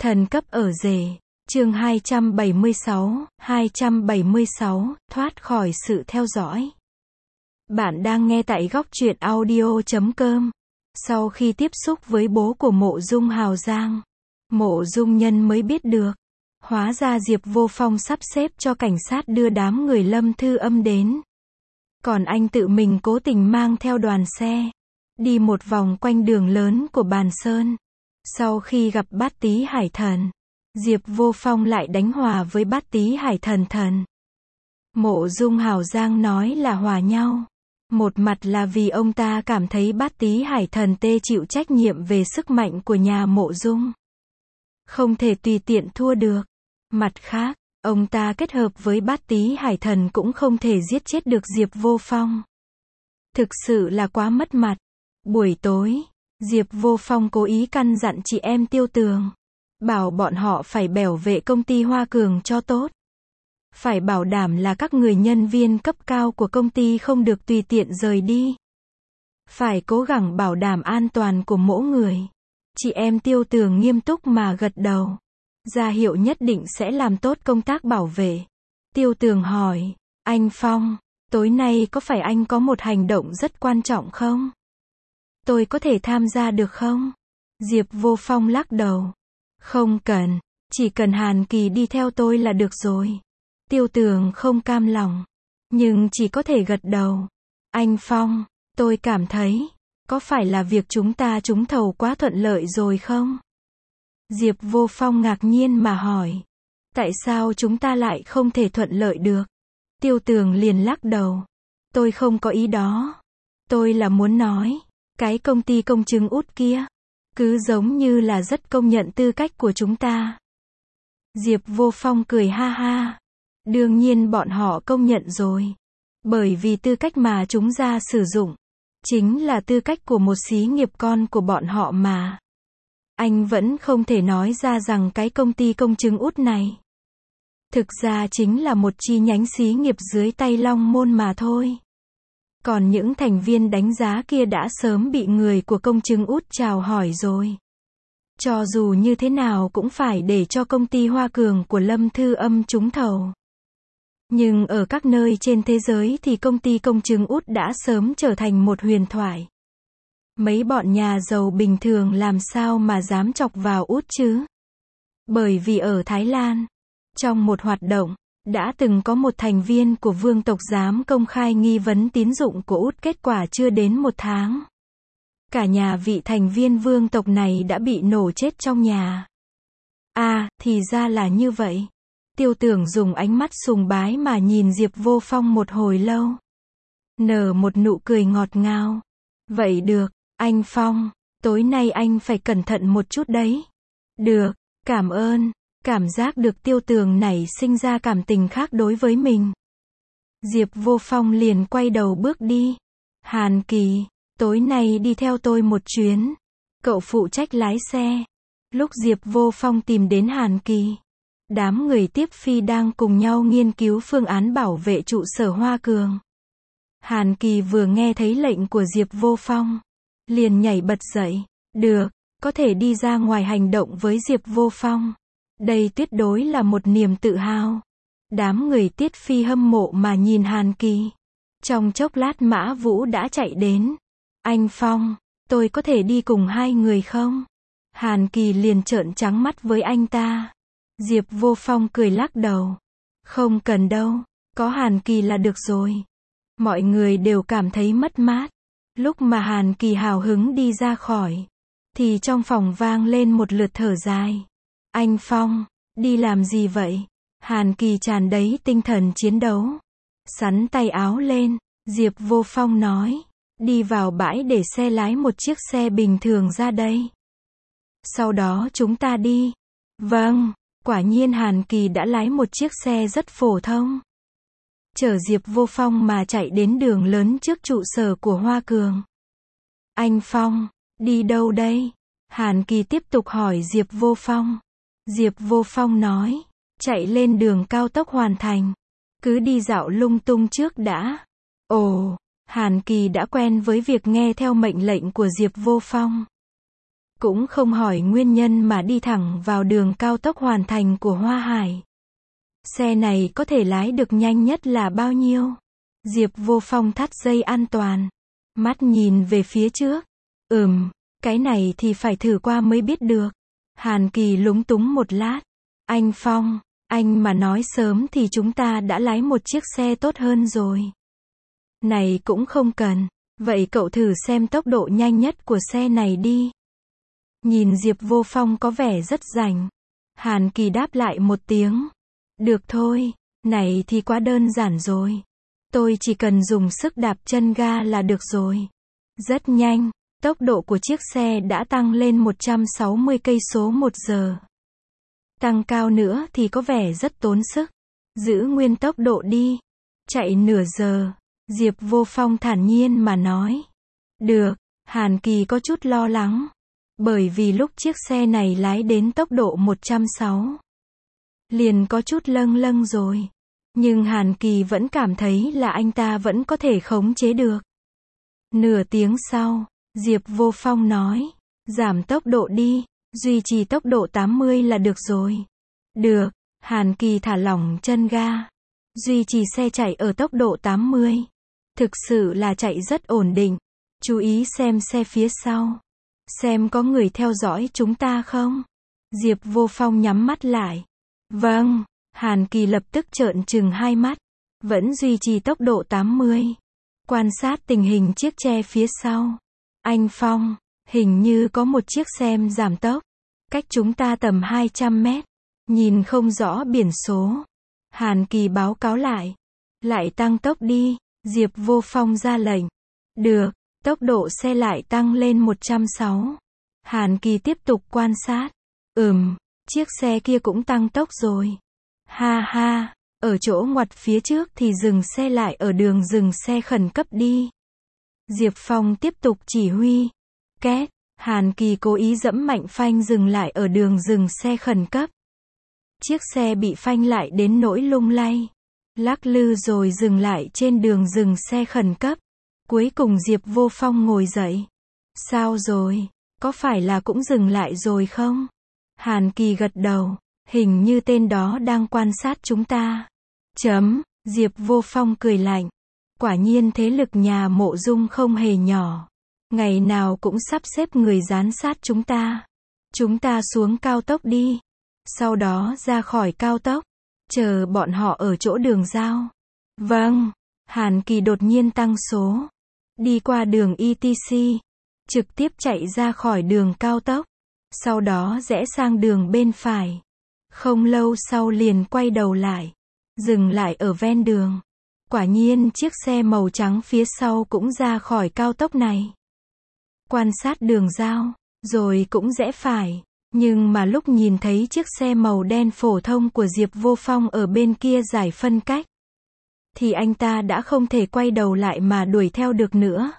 Thần cấp ở rể. Chương 276, thoát khỏi sự theo dõi. Bạn đang nghe tại góc truyện audio.com. Sau khi tiếp xúc với bố của Mộ Dung Hào Giang, Mộ Dung Nhân mới biết được, hóa ra Diệp Vô Phong sắp xếp cho cảnh sát đưa đám người Lâm Thư Âm đến. Còn anh tự mình cố tình mang theo đoàn xe, đi một vòng quanh đường lớn của Bàn Sơn. Sau khi gặp Bát Tý Hải Thần, Diệp Vô Phong lại đánh hòa với Bát Tý Hải Thần. Mộ Dung Hào Giang nói là hòa nhau. Một mặt là vì ông ta cảm thấy Bát Tý Hải Thần tê chịu trách nhiệm về sức mạnh của nhà Mộ Dung, không thể tùy tiện thua được. Mặt khác, ông ta kết hợp với Bát Tý Hải Thần cũng không thể giết chết được Diệp Vô Phong. Thực sự là quá mất mặt. Buổi tối, Diệp Vô Phong cố ý căn dặn chị em Tiêu Tường, bảo bọn họ phải bảo vệ công ty Hoa Cường cho tốt. Phải bảo đảm là các người nhân viên cấp cao của công ty không được tùy tiện rời đi. Phải cố gắng bảo đảm an toàn của mỗi người. Chị em Tiêu Tường nghiêm túc mà gật đầu, ra hiệu nhất định sẽ làm tốt công tác bảo vệ. Tiêu Tường hỏi, anh Phong, tối nay có phải anh có một hành động rất quan trọng không? Tôi có thể tham gia được không? Diệp Vô Phong lắc đầu. Không cần, chỉ cần Hàn Kỳ đi theo tôi là được rồi. Tiêu Tường không cam lòng, nhưng chỉ có thể gật đầu. Anh Phong, tôi cảm thấy, có phải là việc chúng ta trúng thầu quá thuận lợi rồi không? Diệp Vô Phong ngạc nhiên mà hỏi. Tại sao chúng ta lại không thể thuận lợi được? Tiêu Tường liền lắc đầu. Tôi không có ý đó. Tôi là muốn nói, cái công ty công chứng út kia, cứ giống như là rất công nhận tư cách của chúng ta. Diệp Vô Phong cười ha ha. Đương nhiên bọn họ công nhận rồi. Bởi vì tư cách mà chúng ra sử dụng, chính là tư cách của một xí nghiệp con của bọn họ mà. Anh vẫn không thể nói ra rằng cái công ty công chứng út này thực ra chính là một chi nhánh xí nghiệp dưới tay Long Môn mà thôi. Còn những thành viên đánh giá kia đã sớm bị người của công chứng út chào hỏi rồi. Cho dù như thế nào cũng phải để cho công ty Hoa Cường của Lâm Thư Âm trúng thầu. Nhưng ở các nơi trên thế giới thì công ty công chứng út đã sớm trở thành một huyền thoại. Mấy bọn nhà giàu bình thường làm sao mà dám chọc vào út chứ? Bởi vì ở Thái Lan, trong một hoạt động, đã từng có một thành viên của vương tộc dám công khai nghi vấn tín dụng của út, kết quả chưa đến một tháng, cả nhà vị thành viên vương tộc này đã bị nổ chết trong nhà. À, thì ra là như vậy. Tiêu Tường dùng ánh mắt sùng bái mà nhìn Diệp Vô Phong một hồi lâu, nở một nụ cười ngọt ngào. Vậy được, anh Phong, tối nay anh phải cẩn thận một chút đấy. Được, cảm ơn. Cảm giác được Tiêu Tường nảy sinh ra cảm tình khác đối với mình, Diệp Vô Phong liền quay đầu bước đi. Hàn Kỳ, tối nay đi theo tôi một chuyến. Cậu phụ trách lái xe. Lúc Diệp Vô Phong tìm đến Hàn Kỳ, đám người tiếp phi đang cùng nhau nghiên cứu phương án bảo vệ trụ sở Hoa Cường. Hàn Kỳ vừa nghe thấy lệnh của Diệp Vô Phong, liền nhảy bật dậy. Được, có thể đi ra ngoài hành động với Diệp Vô Phong. Đây tuyệt đối là một niềm tự hào. Đám người Tiết Phi hâm mộ mà nhìn Hàn Kỳ. Trong chốc lát Mã Vũ đã chạy đến. Anh Phong, tôi có thể đi cùng hai người không? Hàn Kỳ liền trợn trắng mắt với anh ta. Diệp Vô Phong cười lắc đầu. Không cần đâu, có Hàn Kỳ là được rồi. Mọi người đều cảm thấy mất mát. Lúc mà Hàn Kỳ hào hứng đi ra khỏi, thì trong phòng vang lên một lượt thở dài. Anh Phong, đi làm gì vậy? Hàn Kỳ tràn đầy tinh thần chiến đấu. Xắn tay áo lên, Diệp Vô Phong nói. Đi vào bãi để xe lái một chiếc xe bình thường ra đây. Sau đó chúng ta đi. Vâng, quả nhiên Hàn Kỳ đã lái một chiếc xe rất phổ thông, chở Diệp Vô Phong mà chạy đến đường lớn trước trụ sở của Hoa Cường. Anh Phong, đi đâu đây? Hàn Kỳ tiếp tục hỏi Diệp Vô Phong. Diệp Vô Phong nói, chạy lên đường cao tốc Hoàn Thành. Cứ đi dạo lung tung trước đã. Ồ, Hàn Kỳ đã quen với việc nghe theo mệnh lệnh của Diệp Vô Phong. cũng không hỏi nguyên nhân mà đi thẳng vào đường cao tốc hoàn thành của Hoa Hải. Xe này có thể lái được nhanh nhất là bao nhiêu? Diệp Vô Phong thắt dây an toàn. Mắt nhìn về phía trước. Cái này thì phải thử qua mới biết được. Hàn Kỳ lúng túng một lát. Anh Phong, anh mà nói sớm thì chúng ta đã lái một chiếc xe tốt hơn rồi. Này cũng không cần. Vậy cậu thử xem tốc độ nhanh nhất của xe này đi. Nhìn Diệp Vô Phong có vẻ rất rảnh. Hàn Kỳ đáp lại một tiếng. Được thôi, này thì quá đơn giản rồi. Tôi chỉ cần dùng sức đạp chân ga là được rồi. Rất nhanh, tốc độ của chiếc xe đã tăng lên 160 cây số một giờ. Tăng cao nữa thì có vẻ rất tốn sức. Giữ nguyên tốc độ đi. Chạy nửa giờ. Diệp Vô Phong thản nhiên mà nói. Được, Hàn Kỳ có chút lo lắng. Bởi vì lúc chiếc xe này lái đến tốc độ 160, liền có chút lâng lâng rồi. Nhưng Hàn Kỳ vẫn cảm thấy là anh ta vẫn có thể khống chế được. Nửa tiếng sau, Diệp Vô Phong nói. Giảm tốc độ đi, duy trì tốc độ 80 là được rồi. Được, Hàn Kỳ thả lỏng chân ga. Duy trì xe chạy ở tốc độ 80. Thực sự là chạy rất ổn định. Chú ý xem xe phía sau. Xem có người theo dõi chúng ta không? Diệp Vô Phong nhắm mắt lại. Vâng, Hàn Kỳ lập tức trợn trừng hai mắt. Vẫn duy trì tốc độ 80. Quan sát tình hình chiếc xe phía sau. Anh Phong, hình như có một chiếc xe giảm tốc. Cách chúng ta tầm 200 mét. Nhìn không rõ biển số. Hàn Kỳ báo cáo lại. Lại tăng tốc đi. Diệp Vô Phong ra lệnh. Được, tốc độ xe lại tăng lên 160. Hàn Kỳ tiếp tục quan sát. Chiếc xe kia cũng tăng tốc rồi. Ha ha, ở chỗ ngoặt phía trước thì dừng xe lại ở đường dừng xe khẩn cấp đi. Diệp Phong tiếp tục chỉ huy. Két, Hàn Kỳ cố ý giẫm mạnh phanh dừng lại ở đường dừng xe khẩn cấp. Chiếc xe bị phanh lại đến nỗi lung lay. Lắc lư rồi dừng lại trên đường dừng xe khẩn cấp. Cuối cùng Diệp Vô Phong ngồi dậy. Sao rồi, có phải là cũng dừng lại rồi không? Hàn Kỳ gật đầu, hình như tên đó đang quan sát chúng ta. Diệp Vô Phong cười lạnh. Quả nhiên thế lực nhà Mộ Dung không hề nhỏ. Ngày nào cũng sắp xếp người giám sát chúng ta. Chúng ta xuống cao tốc đi. Sau đó ra khỏi cao tốc. Chờ bọn họ ở chỗ đường giao. Vâng. Hàn Kỳ đột nhiên tăng số. Đi qua đường ETC. Trực tiếp chạy ra khỏi đường cao tốc. Sau đó rẽ sang đường bên phải. Không lâu sau liền quay đầu lại. Dừng lại ở ven đường. Quả nhiên chiếc xe màu trắng phía sau cũng ra khỏi cao tốc này. Quan sát đường giao. Rồi cũng rẽ phải. Nhưng mà lúc nhìn thấy chiếc xe màu đen phổ thông của Diệp Vô Phong ở bên kia giải phân cách, thì anh ta đã không thể quay đầu lại mà đuổi theo được nữa.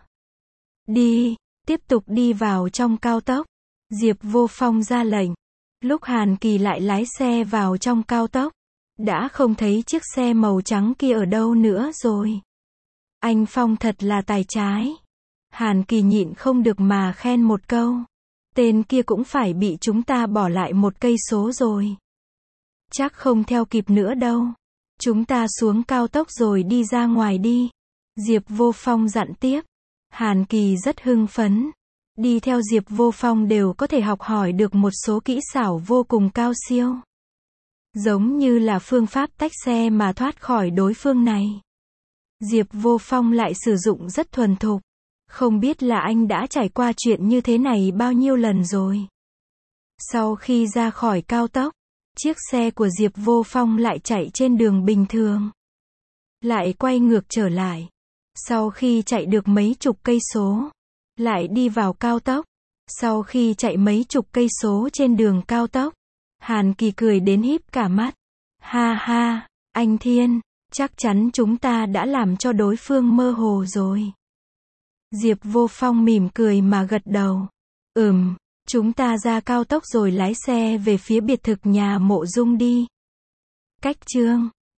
Đi, tiếp tục đi vào trong cao tốc. Diệp Vô Phong ra lệnh. Lúc Hàn Kỳ lại lái xe vào trong cao tốc, đã không thấy chiếc xe màu trắng kia ở đâu nữa rồi. Anh Phong thật là tài trái. Hàn Kỳ nhịn không được mà khen một câu. Tên kia cũng phải bị chúng ta bỏ lại 1 cây số rồi. Chắc không theo kịp nữa đâu. Chúng ta xuống cao tốc rồi đi ra ngoài đi. Diệp Vô Phong dặn tiếp. Hàn Kỳ rất hưng phấn. Đi theo Diệp Vô Phong đều có thể học hỏi được một số kỹ xảo vô cùng cao siêu. Giống như là phương pháp tách xe mà thoát khỏi đối phương này. Diệp Vô Phong lại sử dụng rất thuần thục. Không biết là anh đã trải qua chuyện như thế này bao nhiêu lần rồi. Sau khi ra khỏi cao tốc, chiếc xe của Diệp Vô Phong lại chạy trên đường bình thường. Lại quay ngược trở lại. Sau khi chạy được mấy chục cây số, lại đi vào cao tốc. Sau khi chạy mấy chục cây số trên đường cao tốc, Hàn Kỳ cười đến híp cả mắt. Ha ha, anh Thiên, chắc chắn chúng ta đã làm cho đối phương mơ hồ rồi. Diệp Vô Phong mỉm cười mà gật đầu. Chúng ta ra cao tốc rồi lái xe về phía biệt thự nhà Mộ Dung đi. Cách chương